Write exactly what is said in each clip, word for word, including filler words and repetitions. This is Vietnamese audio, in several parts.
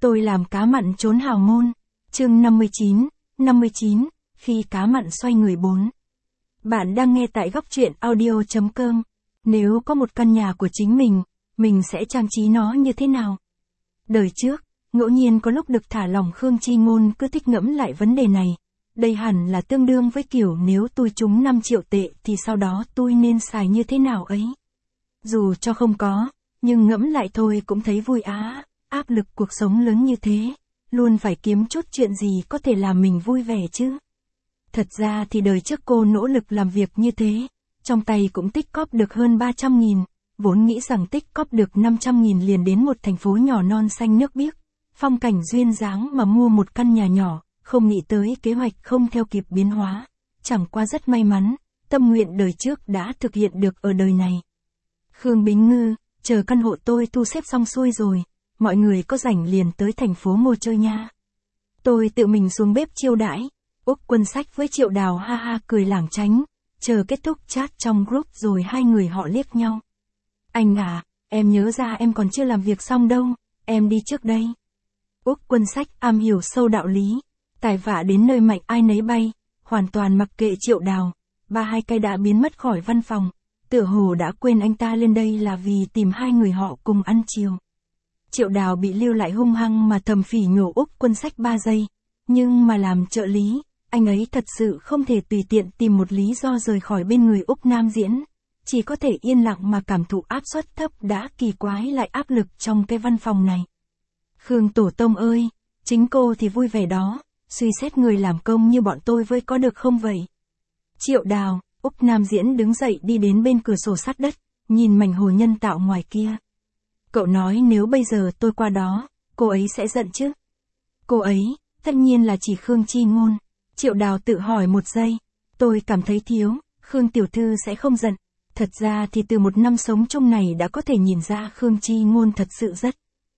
Tôi làm cá mặn trốn hào môn. Chương năm mươi chín, năm mươi chín, khi cá mặn xoay người bốn. Bạn đang nghe tại góc truyện audio chấm com. Nếu có một căn nhà của chính mình, mình sẽ trang trí nó như thế nào? Đời trước, ngẫu nhiên có lúc được thả lỏng Khương Chi Ngôn cứ thích ngẫm lại vấn đề này. Đây hẳn là tương đương với kiểu nếu tôi trúng năm triệu tệ thì sau đó tôi nên xài như thế nào ấy. Dù cho không có, nhưng ngẫm lại thôi cũng thấy vui á, áp lực cuộc sống lớn như thế, luôn phải kiếm chút chuyện gì có thể làm mình vui vẻ chứ. Thật ra thì đời trước cô nỗ lực làm việc như thế, trong tay cũng tích cóp được hơn ba trăm nghìn, vốn nghĩ rằng tích cóp được năm trăm nghìn liền đến một thành phố nhỏ non xanh nước biếc, phong cảnh duyên dáng mà mua một căn nhà nhỏ, không nghĩ tới kế hoạch không theo kịp biến hóa, chẳng qua rất may mắn, tâm nguyện đời trước đã thực hiện được ở đời này. Khương Bính Ngư, chờ căn hộ tôi thu xếp xong xuôi rồi, mọi người có rảnh liền tới thành phố Ngô chơi nha. Tôi tự mình xuống bếp chiêu đãi, Úc Quân Sách với Triệu Đào ha ha cười lảng tránh, chờ kết thúc chat trong group rồi hai người họ liếc nhau. Anh à, em nhớ ra em còn chưa làm việc xong đâu, em đi trước đây. Úc Quân Sách am hiểu sâu đạo lý, tài vạ đến nơi mạnh ai nấy bay, hoàn toàn mặc kệ Triệu Đào, ba hai cây đã biến mất khỏi văn phòng, tựa hồ đã quên anh ta lên đây là vì tìm hai người họ cùng ăn chiều. Triệu Đào bị lưu lại hung hăng mà thầm phỉ nhổ Úc Quân Sách ba giây, nhưng mà làm trợ lý, anh ấy thật sự không thể tùy tiện tìm một lý do rời khỏi bên người Úc Nam Diễn, chỉ có thể yên lặng mà cảm thụ áp suất thấp đã kỳ quái lại áp lực trong cái văn phòng này. Khương Tổ Tông ơi, chính cô thì vui vẻ đó, suy xét người làm công như bọn tôi với có được không vậy? Triệu Đào, Úc Nam Diễn đứng dậy đi đến bên cửa sổ sát đất, nhìn mảnh hồ nhân tạo ngoài kia. Cậu nói nếu bây giờ tôi qua đó, cô ấy sẽ giận chứ? Cô ấy, tất nhiên là chỉ Khương Chi Ngôn. Triệu Đào tự hỏi một giây, tôi cảm thấy thiếu, Khương Tiểu Thư sẽ không giận. Thật ra thì từ một năm sống chung này đã có thể nhìn ra Khương Chi Ngôn thật sự rất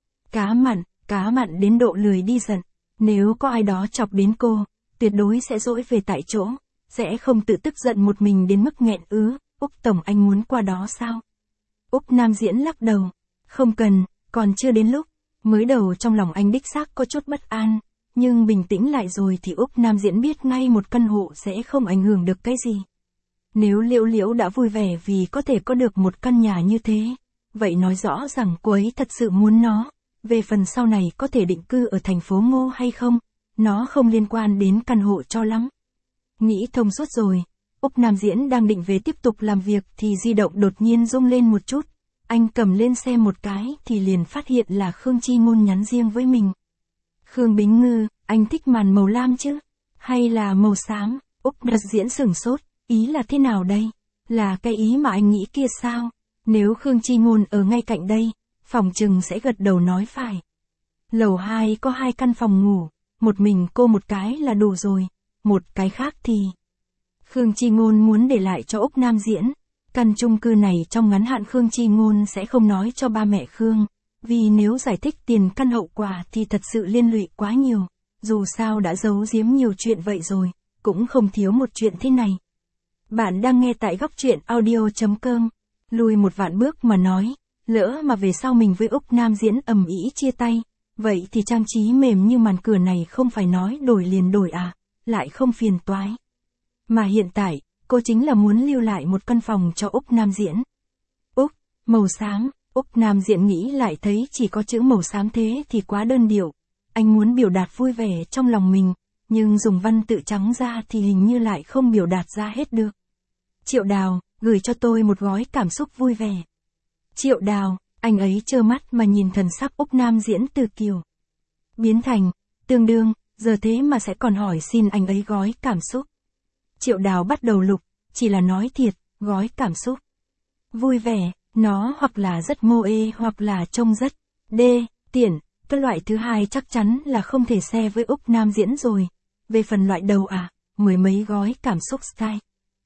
cá mặn, cá mặn đến độ lười đi giận. Nếu có ai đó chọc đến cô, tuyệt đối sẽ dỗi về tại chỗ, sẽ không tự tức giận một mình đến mức nghẹn ứ. Úc Tổng anh muốn qua đó sao? Úc Nam Diễn lắc đầu, không cần, còn chưa đến lúc. Mới đầu trong lòng anh đích xác có chút bất an, nhưng bình tĩnh lại rồi thì Úc Nam Diễn biết ngay một căn hộ sẽ không ảnh hưởng được cái gì. Nếu Liễu Liễu đã vui vẻ vì có thể có được một căn nhà như thế, vậy nói rõ rằng cô ấy thật sự muốn nó. Về phần sau này có thể định cư ở thành phố Ngô hay không, nó không liên quan đến căn hộ cho lắm. Nghĩ thông suốt rồi, Úc Nam Diễn đang định về tiếp tục làm việc thì di động đột nhiên rung lên một chút. Anh cầm lên xem một cái thì liền phát hiện là Khương Chi Ngôn nhắn riêng với mình. Khương Bính Ngư, anh thích màn màu lam chứ? Hay là màu xám? Úc Nam Diễn sửng sốt, ý là thế nào đây? Là cái ý mà anh nghĩ kia sao? Nếu Khương Chi Ngôn ở ngay cạnh đây, phòng trừng sẽ gật đầu nói phải. Lầu hai có hai căn phòng ngủ, một mình cô một cái là đủ rồi, một cái khác thì... Khương Chi Ngôn muốn để lại cho Úc Nam Diễn. Căn chung cư này trong ngắn hạn Khương Chi Ngôn sẽ không nói cho ba mẹ Khương, vì nếu giải thích tiền căn hậu quả thì thật sự liên lụy quá nhiều, dù sao đã giấu giếm nhiều chuyện vậy rồi, cũng không thiếu một chuyện thế này. Bạn đang nghe tại góc truyện audio chấm com, lùi một vạn bước mà nói, lỡ mà về sau mình với Úc Nam Diễn ầm ĩ chia tay, vậy thì trang trí mềm như màn cửa này không phải nói đổi liền đổi à, lại không phiền toái. Mà hiện tại, cô chính là muốn lưu lại một căn phòng cho Úc Nam Diễn. Úc, màu xám, Úc Nam Diễn nghĩ lại thấy chỉ có chữ màu xám thế thì quá đơn điệu. Anh muốn biểu đạt vui vẻ trong lòng mình, nhưng dùng văn tự trắng ra thì hình như lại không biểu đạt ra hết được. Triệu Đào, gửi cho tôi một gói cảm xúc vui vẻ. Triệu Đào, anh ấy trơ mắt mà nhìn thần sắc Úc Nam Diễn từ kiều biến thành, tương đương, giờ thế mà sẽ còn hỏi xin anh ấy gói cảm xúc. Triệu Đào bắt đầu lục, chỉ là nói thiệt, gói cảm xúc vui vẻ, nó hoặc là rất mô ê hoặc là trông rất đê, tiện, cái loại thứ hai chắc chắn là không thể xe với Úc Nam Diễn rồi. Về phần loại đầu à, mười mấy gói cảm xúc style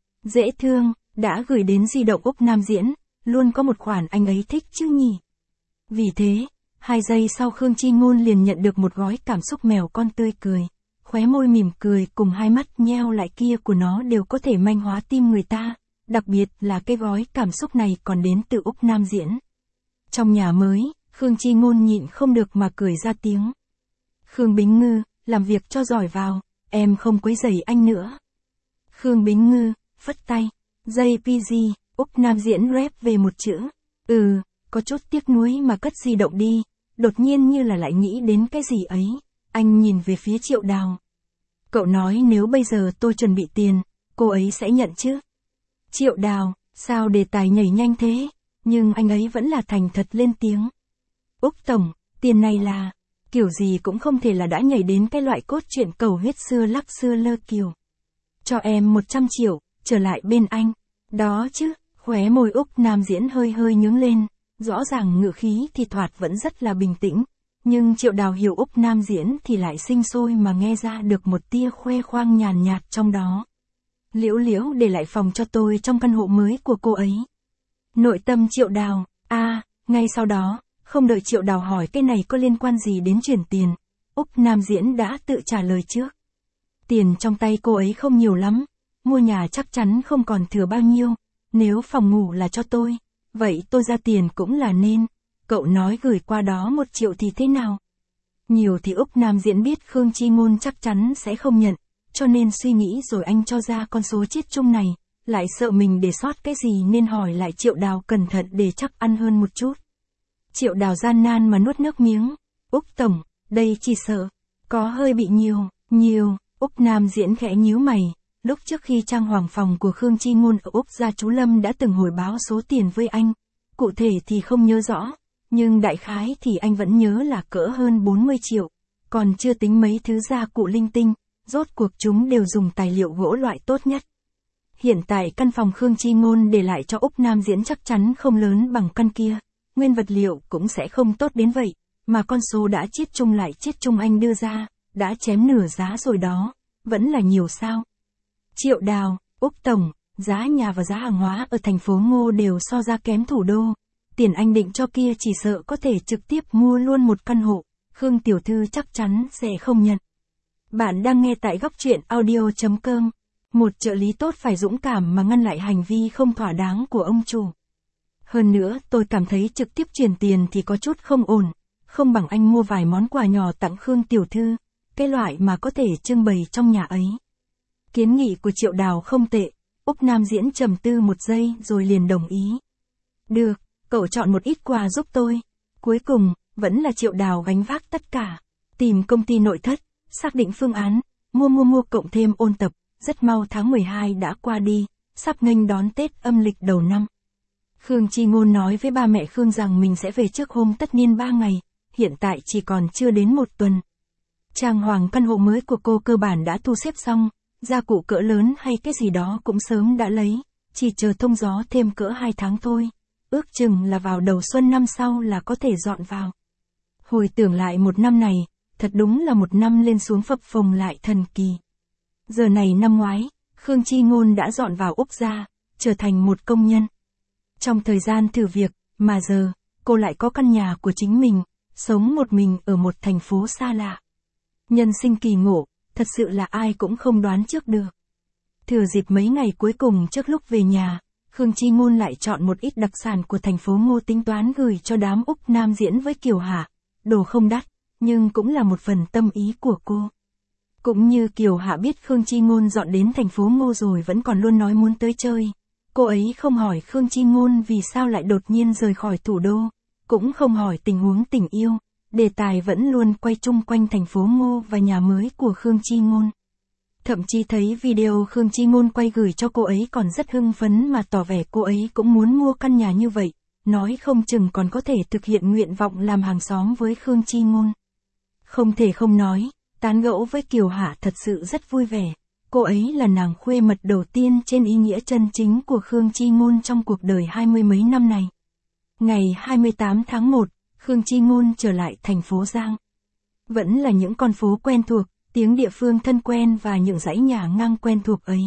dễ thương, đã gửi đến di động Úc Nam Diễn, luôn có một khoản anh ấy thích chứ nhỉ. Vì thế, hai giây sau Khương Chi Ngôn liền nhận được một gói cảm xúc mèo con tươi cười. Khóe môi mỉm cười cùng hai mắt nheo lại kia của nó đều có thể manh hóa tim người ta, đặc biệt là cái gói cảm xúc này còn đến từ Úc Nam Diễn. Trong nhà mới, Khương Chi Ngôn nhịn không được mà cười ra tiếng, Khương Bính Ngư, làm việc cho giỏi vào, em không quấy rầy anh nữa. Khương Bính Ngư, phất tay. jê pê giê, Úc Nam Diễn rep về một chữ. Ừ, có chút tiếc nuối mà cất di động đi, đột nhiên như là lại nghĩ đến cái gì ấy. Anh nhìn về phía Triệu Đào. Cậu nói nếu bây giờ tôi chuẩn bị tiền, cô ấy sẽ nhận chứ? Triệu Đào, sao đề tài nhảy nhanh thế? Nhưng anh ấy vẫn là thành thật lên tiếng. Úc Tổng, tiền này là, kiểu gì cũng không thể là đã nhảy đến cái loại cốt truyện cầu huyết xưa lắc xưa lơ kiều. Cho em một trăm triệu, trở lại bên anh. Đó chứ, khóe môi Úc Nam Diễn hơi hơi nhướng lên, rõ ràng ngữ khí thì thoạt vẫn rất là bình tĩnh. Nhưng Triệu Đào hiểu Úc Nam Diễn thì lại sinh sôi mà nghe ra được một tia khoe khoang nhàn nhạt trong đó. Liễu Liễu để lại phòng cho tôi trong căn hộ mới của cô ấy. Nội tâm Triệu Đào, a à, ngay sau đó, không đợi Triệu Đào hỏi cái này có liên quan gì đến chuyển tiền, Úc Nam Diễn đã tự trả lời trước. Tiền trong tay cô ấy không nhiều lắm, mua nhà chắc chắn không còn thừa bao nhiêu, nếu phòng ngủ là cho tôi, vậy tôi ra tiền cũng là nên. Cậu nói gửi qua đó một triệu thì thế nào? Nhiều thì Úc Nam Diễn biết Khương Chi Ngôn chắc chắn sẽ không nhận, cho nên suy nghĩ rồi anh cho ra con số chiết chung này, lại sợ mình để sót cái gì nên hỏi lại Triệu Đào cẩn thận để chắc ăn hơn một chút. Triệu Đào gian nan mà nuốt nước miếng. Úc Tổng, đây chỉ sợ, có hơi bị nhiều, nhiều, Úc Nam Diễn khẽ nhíu mày. Lúc trước khi trang hoàng phòng của Khương Chi Ngôn ở Úc gia chú Lâm đã từng hồi báo số tiền với anh, cụ thể thì không nhớ rõ. Nhưng đại khái thì anh vẫn nhớ là cỡ hơn bốn mươi triệu, còn chưa tính mấy thứ gia cụ linh tinh, rốt cuộc chúng đều dùng tài liệu gỗ loại tốt nhất. Hiện tại căn phòng Khương Chi Ngôn để lại cho Úc Nam Diễn chắc chắn không lớn bằng căn kia, nguyên vật liệu cũng sẽ không tốt đến vậy, mà con số đã chiết chung lại chiết chung anh đưa ra, đã chém nửa giá rồi đó, vẫn là nhiều sao. Triệu Đào, Úc Tổng, giá nhà và giá hàng hóa ở thành phố Ngô đều so ra kém thủ đô. Tiền anh định cho kia chỉ sợ có thể trực tiếp mua luôn một căn hộ, Khương tiểu thư chắc chắn sẽ không nhận. Bạn đang nghe tại góc truyện audio chấm com. Một trợ lý tốt phải dũng cảm mà ngăn lại hành vi không thỏa đáng của ông chủ. Hơn nữa tôi cảm thấy trực tiếp chuyển tiền thì có chút không ổn, không bằng anh mua vài món quà nhỏ tặng Khương tiểu thư, cái loại mà có thể trưng bày trong nhà ấy. Kiến nghị của Triệu Đào không tệ, Úc Nam Diễn trầm tư một giây rồi liền đồng ý. Được. Cậu chọn một ít quà giúp tôi. Cuối cùng, vẫn là Triệu Đào gánh vác tất cả. Tìm công ty nội thất, xác định phương án, mua mua mua cộng thêm ôn tập, rất mau tháng mười hai đã qua đi, sắp nghênh đón Tết âm lịch đầu năm. Khương Chi Ngôn nói với ba mẹ Khương rằng mình sẽ về trước hôm tất niên ba ngày, hiện tại chỉ còn chưa đến một tuần. Trang hoàng căn hộ mới của cô cơ bản đã thu xếp xong, gia cụ cỡ lớn hay cái gì đó cũng sớm đã lấy, chỉ chờ thông gió thêm cỡ hai tháng thôi. Ước chừng là vào đầu xuân năm sau là có thể dọn vào. Hồi tưởng lại một năm này, thật đúng là một năm lên xuống phập phồng lại thần kỳ. Giờ này năm ngoái, Khương Chi Ngôn đã dọn vào Úc gia, trở thành một công nhân. Trong thời gian thử việc, mà giờ, cô lại có căn nhà của chính mình, sống một mình ở một thành phố xa lạ. Nhân sinh kỳ ngộ, thật sự là ai cũng không đoán trước được. Thừa dịp mấy ngày cuối cùng trước lúc về nhà, Khương Chi Ngôn lại chọn một ít đặc sản của thành phố Ngô tính toán gửi cho đám Úc Nam Diễn với Kiều Hạ. Đồ không đắt, nhưng cũng là một phần tâm ý của cô. Cũng như Kiều Hạ biết Khương Chi Ngôn dọn đến thành phố Ngô rồi vẫn còn luôn nói muốn tới chơi. Cô ấy không hỏi Khương Chi Ngôn vì sao lại đột nhiên rời khỏi thủ đô, cũng không hỏi tình huống tình yêu, đề tài vẫn luôn quay chung quanh thành phố Ngô và nhà mới của Khương Chi Ngôn. Thậm chí thấy video Khương Chi Ngôn quay gửi cho cô ấy còn rất hưng phấn mà tỏ vẻ cô ấy cũng muốn mua căn nhà như vậy, nói không chừng còn có thể thực hiện nguyện vọng làm hàng xóm với Khương Chi Ngôn. Không thể không nói, tán gẫu với Kiều Hạ thật sự rất vui vẻ, cô ấy là nàng khuê mật đầu tiên trên ý nghĩa chân chính của Khương Chi Ngôn trong cuộc đời hai mươi mấy năm này. Ngày hai mươi tám tháng một, Khương Chi Ngôn trở lại thành phố Giang. Vẫn là những con phố quen thuộc, tiếng địa phương thân quen và những dãy nhà ngang quen thuộc ấy.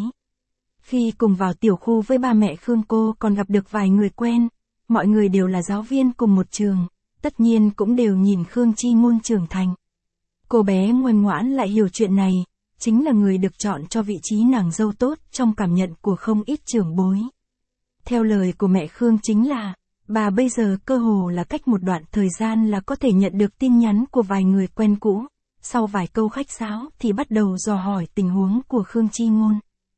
Khi cùng vào tiểu khu với ba mẹ Khương cô còn gặp được vài người quen, mọi người đều là giáo viên cùng một trường, tất nhiên cũng đều nhìn Khương Chi Ngôn trưởng thành. Cô bé ngoan ngoãn lại hiểu chuyện này, chính là người được chọn cho vị trí nàng dâu tốt trong cảm nhận của không ít trưởng bối. Theo lời của mẹ Khương chính là, bà bây giờ cơ hồ là cách một đoạn thời gian là có thể nhận được tin nhắn của vài người quen cũ, sau vài câu khách sáo thì bắt đầu dò hỏi tình huống của Khương Chi Ngôn.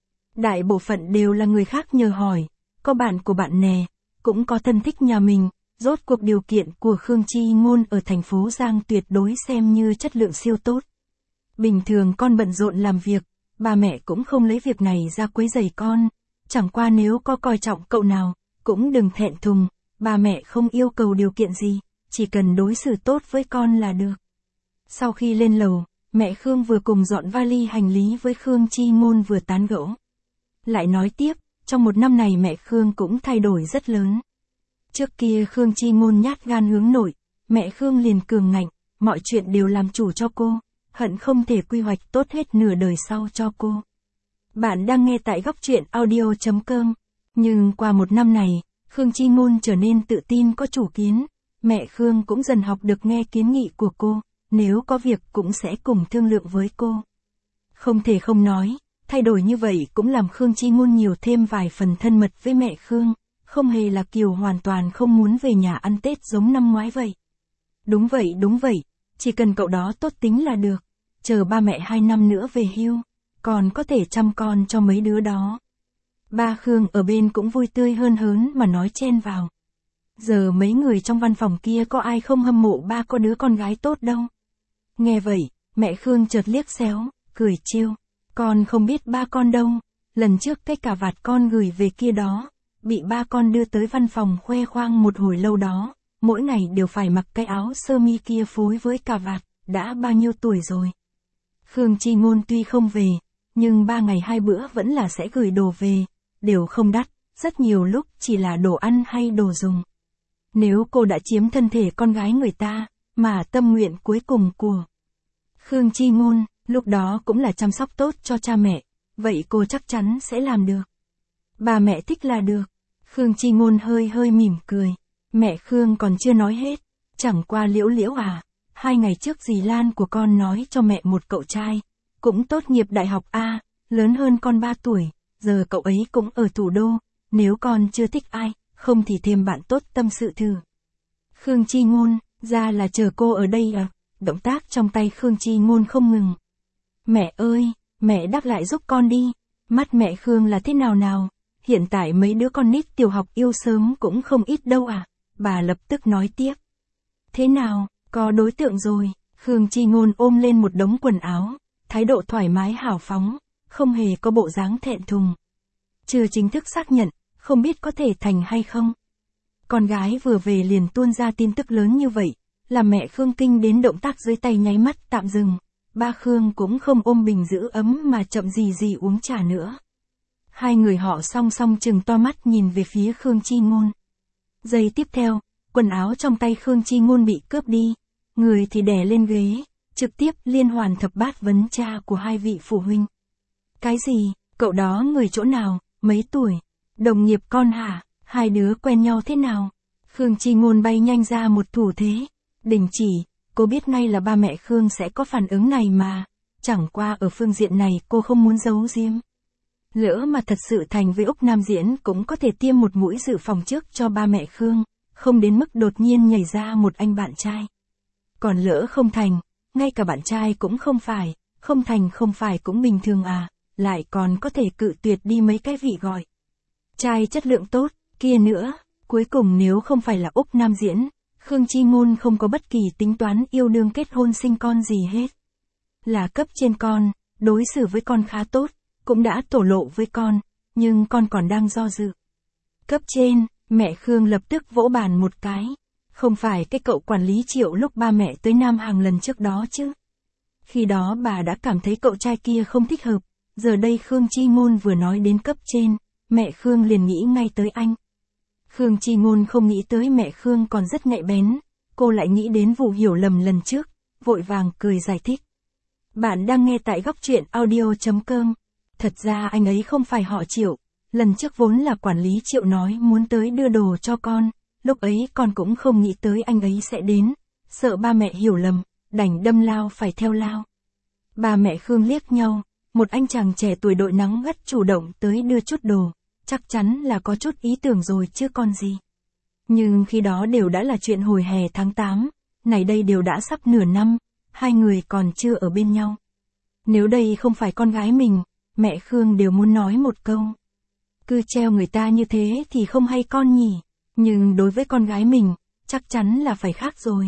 Đại bộ phận đều là người khác nhờ hỏi, có bạn của bạn nè, cũng có thân thích nhà mình, rốt cuộc điều kiện của Khương Chi Ngôn ở thành phố Giang tuyệt đối xem như chất lượng siêu tốt. Bình thường con bận rộn làm việc, ba mẹ cũng không lấy việc này ra quấy rầy con, chẳng qua nếu có coi trọng cậu nào, cũng đừng thẹn thùng, ba mẹ không yêu cầu điều kiện gì, chỉ cần đối xử tốt với con là được. Sau khi lên lầu, mẹ Khương vừa cùng dọn vali hành lý với Khương Chi Ngôn vừa tán gẫu. Lại nói tiếp, trong một năm này mẹ Khương cũng thay đổi rất lớn. Trước kia Khương Chi Ngôn nhát gan hướng nội, mẹ Khương liền cường ngạnh, mọi chuyện đều làm chủ cho cô, hận không thể quy hoạch tốt hết nửa đời sau cho cô. Bạn đang nghe tại góc truyện audio chấm com. Nhưng qua một năm này, Khương Chi Ngôn trở nên tự tin có chủ kiến, mẹ Khương cũng dần học được nghe kiến nghị của cô, nếu có việc cũng sẽ cùng thương lượng với cô. Không thể không nói, thay đổi như vậy cũng làm Khương Chi Ngôn nhiều thêm vài phần thân mật với mẹ Khương, không hề là kiểu hoàn toàn không muốn về nhà ăn Tết giống năm ngoái vậy. Đúng vậy đúng vậy, chỉ cần cậu đó tốt tính là được, chờ ba mẹ hai năm nữa về hưu, còn có thể chăm con cho mấy đứa đó. Ba Khương ở bên cũng vui tươi hơn hớn mà nói chen vào. Giờ mấy người trong văn phòng kia có ai không hâm mộ ba có đứa con gái tốt đâu. Nghe vậy, mẹ Khương chợt liếc xéo, cười trêu. Con không biết ba con đâu, lần trước cái cà vạt con gửi về kia đó, bị ba con đưa tới văn phòng khoe khoang một hồi lâu đó, mỗi ngày đều phải mặc cái áo sơ mi kia phối với cà vạt, đã bao nhiêu tuổi rồi. Khương Chi Ngôn tuy không về, nhưng ba ngày hai bữa vẫn là sẽ gửi đồ về, đều không đắt, rất nhiều lúc chỉ là đồ ăn hay đồ dùng. Nếu cô đã chiếm thân thể con gái người ta, mà tâm nguyện cuối cùng của Khương Chi Ngôn, lúc đó cũng là chăm sóc tốt cho cha mẹ, vậy cô chắc chắn sẽ làm được. Bà mẹ thích là được. Khương Chi Ngôn hơi hơi mỉm cười. Mẹ Khương còn chưa nói hết, chẳng qua Liễu Liễu à, hai ngày trước dì Lan của con nói cho mẹ một cậu trai, cũng tốt nghiệp đại học A, lớn hơn con ba tuổi, giờ cậu ấy cũng ở thủ đô, nếu con chưa thích ai, không thì thêm bạn tốt tâm sự thử. Khương Chi Ngôn, ra là chờ cô ở đây à, động tác trong tay Khương Chi Ngôn không ngừng. Mẹ ơi, mẹ đáp lại giúp con đi, mắt mẹ Khương là thế nào nào, hiện tại mấy đứa con nít tiểu học yêu sớm cũng không ít đâu à, bà lập tức nói tiếp. Thế nào, có đối tượng rồi, Khương Chi Ngôn ôm lên một đống quần áo, thái độ thoải mái hào phóng, không hề có bộ dáng thẹn thùng. Chưa chính thức xác nhận, không biết có thể thành hay không. Con gái vừa về liền tuôn ra tin tức lớn như vậy, làm mẹ Khương kinh đến động tác dưới tay nháy mắt tạm dừng. Ba Khương cũng không ôm bình giữ ấm mà chậm gì gì uống trà nữa. Hai người họ song song chừng to mắt nhìn về phía Khương Chi Ngôn. Giây tiếp theo, quần áo trong tay Khương Chi Ngôn bị cướp đi, người thì đè lên ghế, trực tiếp liên hoàn thập bát vấn cha của hai vị phụ huynh. Cái gì, cậu đó người chỗ nào, mấy tuổi, đồng nghiệp con hả, hai đứa quen nhau thế nào? Khương Chi Ngôn bay nhanh ra một thủ thế, đình chỉ. Cô biết ngay là ba mẹ Khương sẽ có phản ứng này mà, chẳng qua ở phương diện này cô không muốn giấu giếm. Lỡ mà thật sự thành với Úc Nam Diễn cũng có thể tiêm một mũi dự phòng trước cho ba mẹ Khương, không đến mức đột nhiên nhảy ra một anh bạn trai. Còn lỡ không thành, ngay cả bạn trai cũng không phải, không thành không phải cũng bình thường à, lại còn có thể cự tuyệt đi mấy cái vị gọi. Trai chất lượng tốt, kia nữa, cuối cùng nếu không phải là Úc Nam Diễn, Khương Chi Ngôn không có bất kỳ tính toán yêu đương kết hôn sinh con gì hết. Là cấp trên con, đối xử với con khá tốt, cũng đã thổ lộ với con, nhưng con còn đang do dự. Cấp trên, mẹ Khương lập tức vỗ bàn một cái. Không phải cái cậu quản lý Triệu lúc ba mẹ tới Nam Hàng lần trước đó chứ. Khi đó bà đã cảm thấy cậu trai kia không thích hợp, giờ đây Khương Chi Ngôn vừa nói đến cấp trên, mẹ Khương liền nghĩ ngay tới anh. Khương Chi Ngôn không nghĩ tới mẹ Khương còn rất nhạy bén, cô lại nghĩ đến vụ hiểu lầm lần trước, vội vàng cười giải thích. Bạn đang nghe tại góc truyện audio chấm com. Thật ra anh ấy không phải họ Triệu, lần trước vốn là quản lý Triệu nói muốn tới đưa đồ cho con, lúc ấy con cũng không nghĩ tới anh ấy sẽ đến, sợ ba mẹ hiểu lầm, đành đâm lao phải theo lao. Ba mẹ Khương liếc nhau, một anh chàng trẻ tuổi đội nắng gắt chủ động tới đưa chút đồ. Chắc chắn là có chút ý tưởng rồi chứ con gì. Nhưng khi đó đều đã là chuyện hồi hè tháng tám, này đây đều đã sắp nửa năm, hai người còn chưa ở bên nhau. Nếu đây không phải con gái mình, mẹ Khương đều muốn nói một câu. Cứ treo người ta như thế thì không hay con nhỉ, nhưng đối với con gái mình, chắc chắn là phải khác rồi.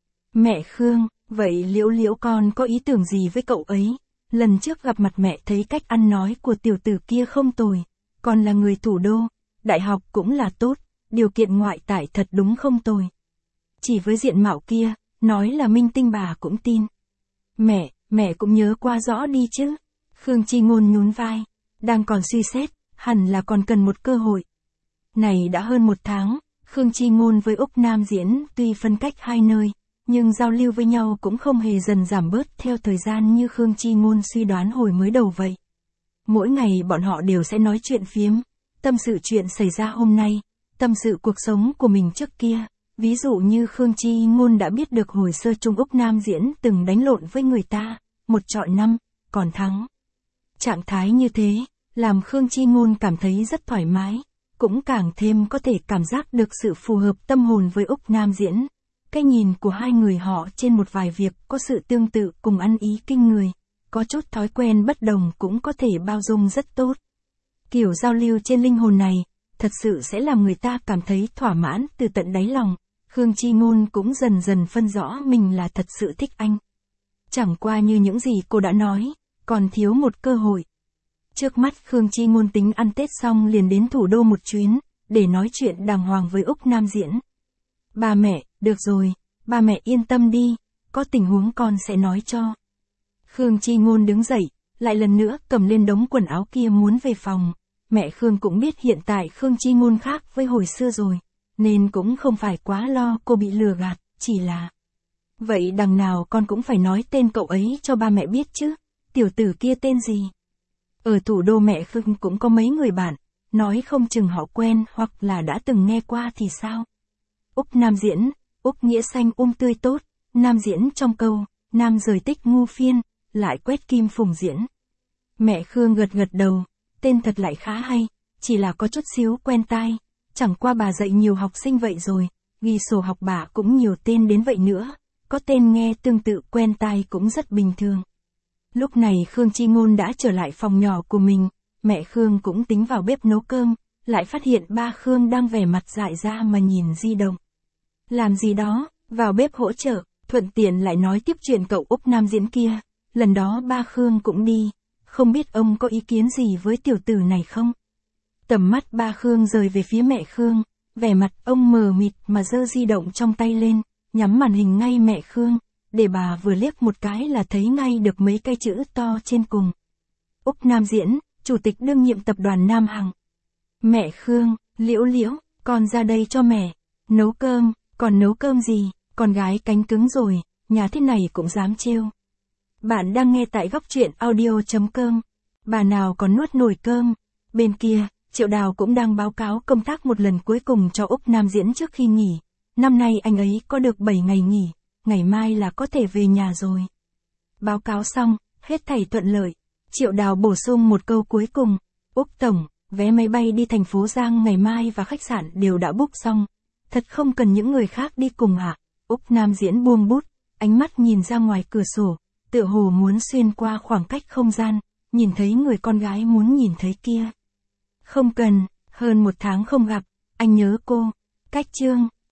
Mẹ Khương, vậy Liễu Liễu con có ý tưởng gì với cậu ấy? Lần trước gặp mặt mẹ thấy cách ăn nói của tiểu tử kia không tồi, còn là người thủ đô, đại học cũng là tốt, điều kiện ngoại tại thật đúng không tồi. Chỉ với diện mạo kia, nói là minh tinh bà cũng tin. Mẹ, mẹ cũng nhớ qua rõ đi chứ. Khương Chi Ngôn nhún vai, đang còn suy xét, hẳn là còn cần một cơ hội. Này đã hơn một tháng, Khương Chi Ngôn với Úc Nam Diễn tuy phân cách hai nơi, nhưng giao lưu với nhau cũng không hề dần giảm bớt theo thời gian như Khương Chi Ngôn suy đoán hồi mới đầu vậy. Mỗi ngày bọn họ đều sẽ nói chuyện phiếm, tâm sự chuyện xảy ra hôm nay, tâm sự cuộc sống của mình trước kia. Ví dụ như Khương Chi Ngôn đã biết được hồi sơ Trung Úc Nam Diễn từng đánh lộn với người ta, một trọi năm, còn thắng. Trạng thái như thế, làm Khương Chi Ngôn cảm thấy rất thoải mái, cũng càng thêm có thể cảm giác được sự phù hợp tâm hồn với Úc Nam Diễn. Cái nhìn của hai người họ trên một vài việc có sự tương tự cùng ăn ý kinh người, có chút thói quen bất đồng cũng có thể bao dung rất tốt. Kiểu giao lưu trên linh hồn này, thật sự sẽ làm người ta cảm thấy thỏa mãn từ tận đáy lòng. Khương Chi Ngôn cũng dần dần phân rõ mình là thật sự thích anh. Chẳng qua như những gì cô đã nói, còn thiếu một cơ hội. Trước mắt Khương Chi Ngôn tính ăn Tết xong liền đến thủ đô một chuyến, để nói chuyện đàng hoàng với Úc Nam Diễn. Ba mẹ, được rồi, ba mẹ yên tâm đi, có tình huống con sẽ nói cho. Khương Chi Ngôn đứng dậy, lại lần nữa cầm lên đống quần áo kia muốn về phòng. Mẹ Khương cũng biết hiện tại Khương Chi Ngôn khác với hồi xưa rồi, nên cũng không phải quá lo cô bị lừa gạt, chỉ là... Vậy đằng nào con cũng phải nói tên cậu ấy cho ba mẹ biết chứ, tiểu tử kia tên gì? Ở thủ đô mẹ Khương cũng có mấy người bạn, nói không chừng họ quen hoặc là đã từng nghe qua thì sao? Úc Nam Diễn, Úc nghĩa xanh um tươi tốt, Nam Diễn trong câu, Nam rời tích ngu phiên, lại quét kim phùng diễn. Mẹ Khương gật gật đầu, tên thật lại khá hay, chỉ là có chút xíu quen tai, chẳng qua bà dạy nhiều học sinh vậy rồi, ghi sổ học bà cũng nhiều tên đến vậy nữa, có tên nghe tương tự quen tai cũng rất bình thường. Lúc này Khương Chi Ngôn đã trở lại phòng nhỏ của mình, mẹ Khương cũng tính vào bếp nấu cơm, lại phát hiện ba Khương đang vẻ mặt dại ra mà nhìn di động. Làm gì đó, vào bếp hỗ trợ, thuận tiện lại nói tiếp chuyện cậu Úc Nam Diễn kia, lần đó ba Khương cũng đi, không biết ông có ý kiến gì với tiểu tử này không? Tầm mắt ba Khương rời về phía mẹ Khương, vẻ mặt ông mờ mịt mà giơ di động trong tay lên, nhắm màn hình ngay mẹ Khương, để bà vừa liếc một cái là thấy ngay được mấy cái chữ to trên cùng. Úc Nam Diễn, chủ tịch đương nhiệm tập đoàn Nam Hằng. Mẹ Khương, Liễu Liễu, con ra đây cho mẹ, nấu cơm, còn nấu cơm gì, con gái cánh cứng rồi, nhà thế này cũng dám trêu. Bạn đang nghe tại góc truyện audio chấm com, bà nào còn nuốt nổi cơm, bên kia, Triệu Đào cũng đang báo cáo công tác một lần cuối cùng cho Úc Nam Diễn trước khi nghỉ. Năm nay anh ấy có được bảy ngày nghỉ, ngày mai là có thể về nhà rồi. Báo cáo xong, hết thảy thuận lợi. Triệu Đào bổ sung một câu cuối cùng, Úc Tổng, vé máy bay đi thành phố Giang ngày mai và khách sạn đều đã book xong. Thật không cần những người khác đi cùng ạ. Úc Nam Diễn buông bút, ánh mắt nhìn ra ngoài cửa sổ, tựa hồ muốn xuyên qua khoảng cách không gian, nhìn thấy người con gái muốn nhìn thấy kia. Không cần, hơn một tháng không gặp, anh nhớ cô. Cách chương